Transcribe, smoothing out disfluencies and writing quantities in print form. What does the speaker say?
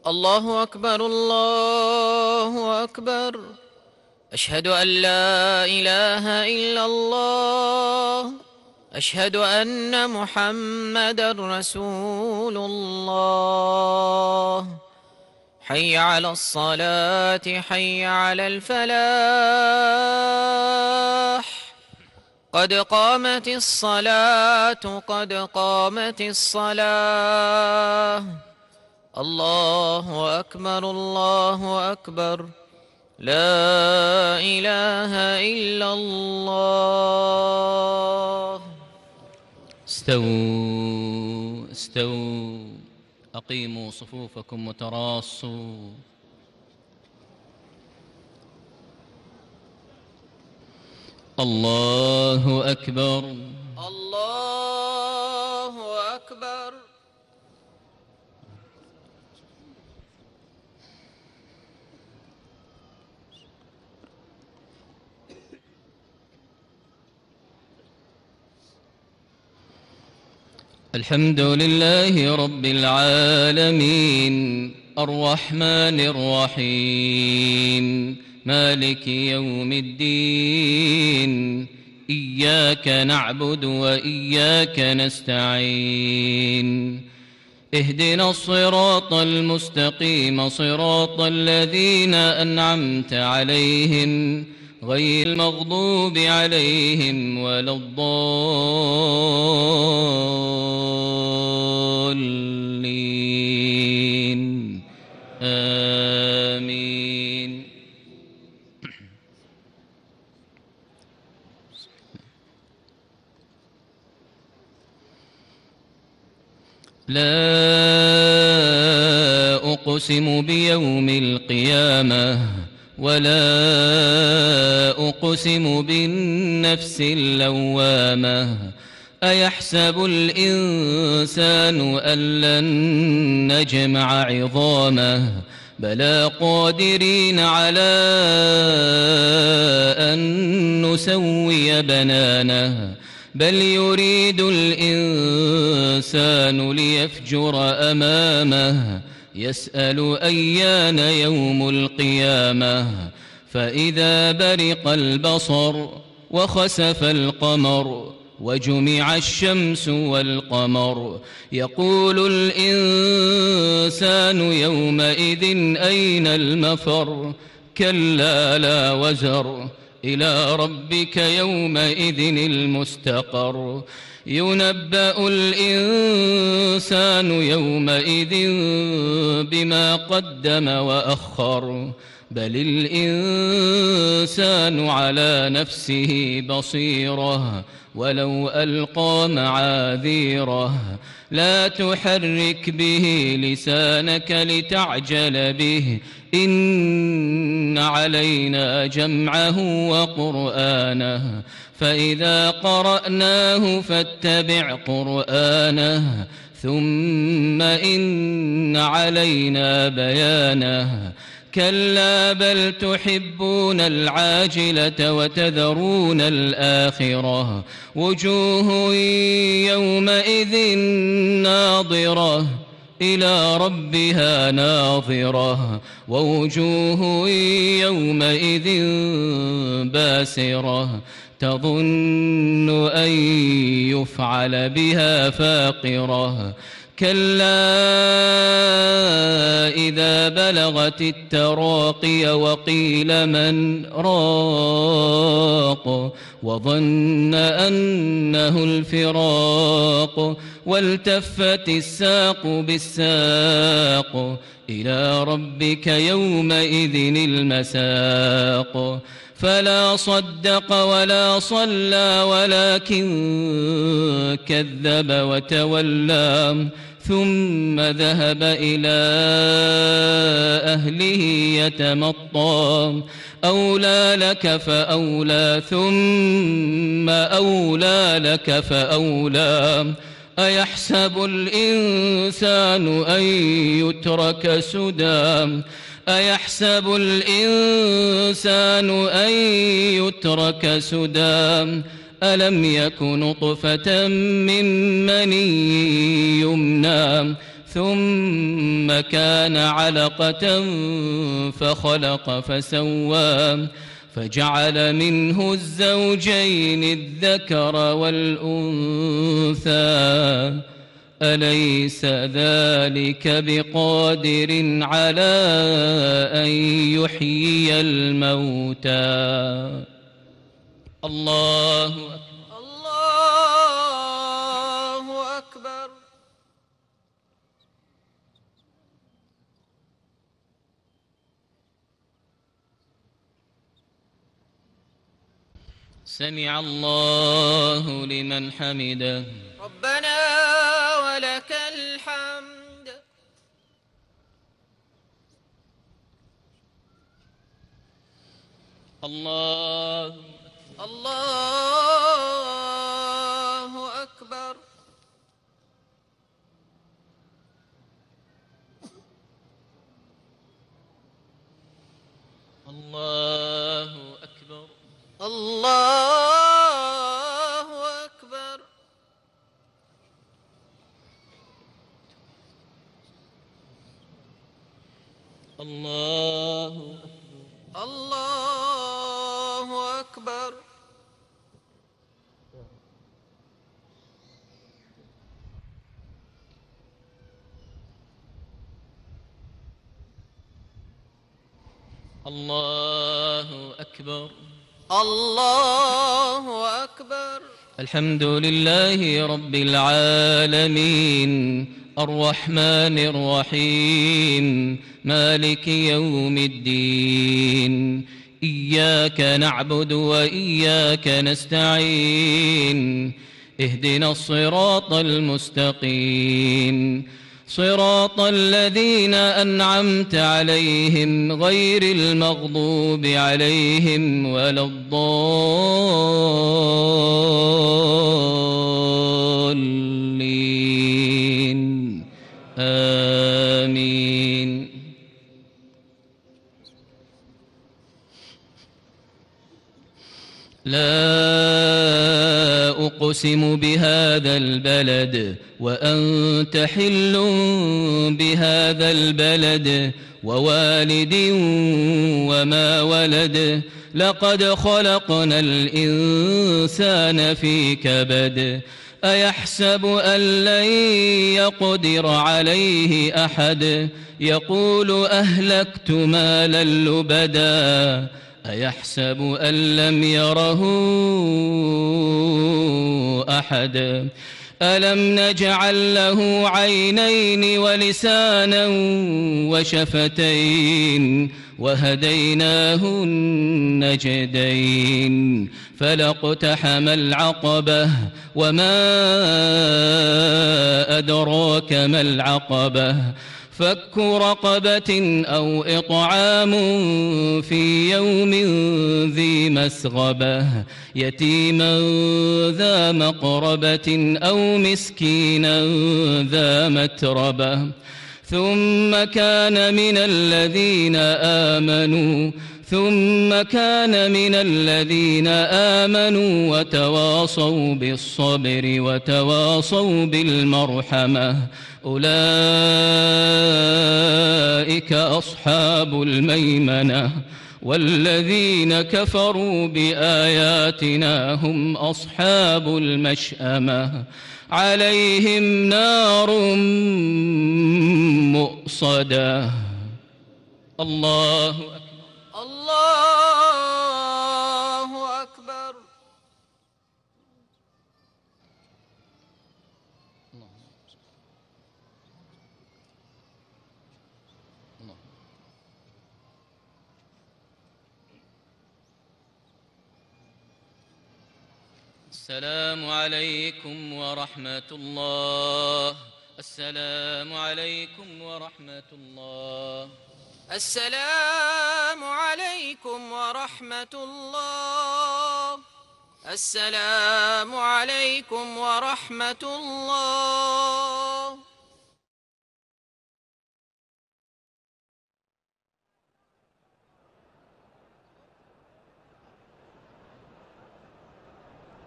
الله أكبر الله أكبر. أشهد أن لا إله إلا الله. أشهد أن محمدًا رسول الله. حي على الصلاة حي على الفلاح. قد قامت الصلاة قد قامت الصلاة. الله أكبر الله أكبر. لا إله إلا الله. استووا استووا، أقيموا صفوفكم وتراصوا. الله أكبر الله أكبر. الحمد لله رب العالمين، الرحمن الرحيم، مالك يوم الدين. إياك نعبد وإياك نستعين. اهدنا الصراط المستقيم، صراط الذين أنعمت عليهم غير المغضوب عليهم ولا الضالين. آمين. لا أقسم بيوم القيامة ولا أقسم بالنفس اللوامة. أيحسب الإنسان أن لن نجمع عظامه؟ بلى قادرين على أن نسوي بنانه. بل يريد الإنسان ليفجر أمامه. يسأل أيان يوم القيامة. فإذا برق البصر وخسف القمر وجمع الشمس والقمر يقول الإنسان يومئذ أين المفر؟ كلا لا وزر، إلى ربك يومئذ المستقر. ينبأ الإنسان يومئذ بما قدم وأخر. بل الإنسان على نفسه بصيرة ولو ألقى معاذيره. لا تحرك به لسانك لتعجل به. إن علينا جمعه وقرآنه، فإذا قرأناه فاتبع قرآنه. ثم إن علينا بيانه. كلا بل تحبون العاجلة وتذرون الآخرة. وجوه يومئذ ناظرة إلى ربها ناظرة. ووجوه يومئذ باسرة تظن أن يفعل بها فاقرة. كلا إذا بلغت التراقي وقيل من راق. وظن أنه الفراق. والتفت الساق بالساق. إلى ربك يومئذ المساق. فلا صدق ولا صلى ولكن كذب وتولى. ثم ذهب إلى أهله يتمطى. أولى لك فأولى ثم أولى لك فأولى. أيحسب الإنسان أن يترك سدى؟ أيحسب الإنسان أن يترك سدى؟ ألم يك نطفة من مني يمنى ثم كان علقة فخلق فسوى فجعل منه الزوجين الذكر والأنثى أليس ذلك بقادر على أن يحيي الموتى الله أكبر الله أكبر. سمع الله لمن حمده ربنا ولك الحمد. الله أكبر. الله أكبر. الله أكبر. الله أكبر. الله أكبر. الله أكبر. الحمد لله رب العالمين الرحمن الرحيم مالك يوم الدين إياك نعبد وإياك نستعين اهدنا الصراط المستقيم صراط الذين أنعمت عليهم غير المغضوب عليهم ولا الضالين آمين. لا أقسم بهذا البلد وأنت حل بهذا البلد ووالد وما ولد لقد خلقنا الإنسان في كبد أيحسب أن لن يقدر عليه أحد يقول أهلكت مالا لبدا أيحسب أن لم يره أحد ألم نجعل له عينين ولسانا وشفتين وهديناه النجدين فلاقتحم العقبة وما أدراك ما العقبة فك رقبة أو إطعام في يوم ذي مسغبة يتيما ذا مقربة أو مسكينا ذا متربة ثم كان من الذين آمنوا وتواصوا بالصبر وتواصوا بالمرحمة أولئك أصحاب الميمنة والذين كفروا بآياتنا هم أصحاب المشأمة عليهم نار مؤصدة. الله أكبر. الله أكبر. السلام عليكم ورحمة الله. السلام عليكم ورحمة الله. السلام عليكم ورحمة الله. السلام عليكم ورحمة الله.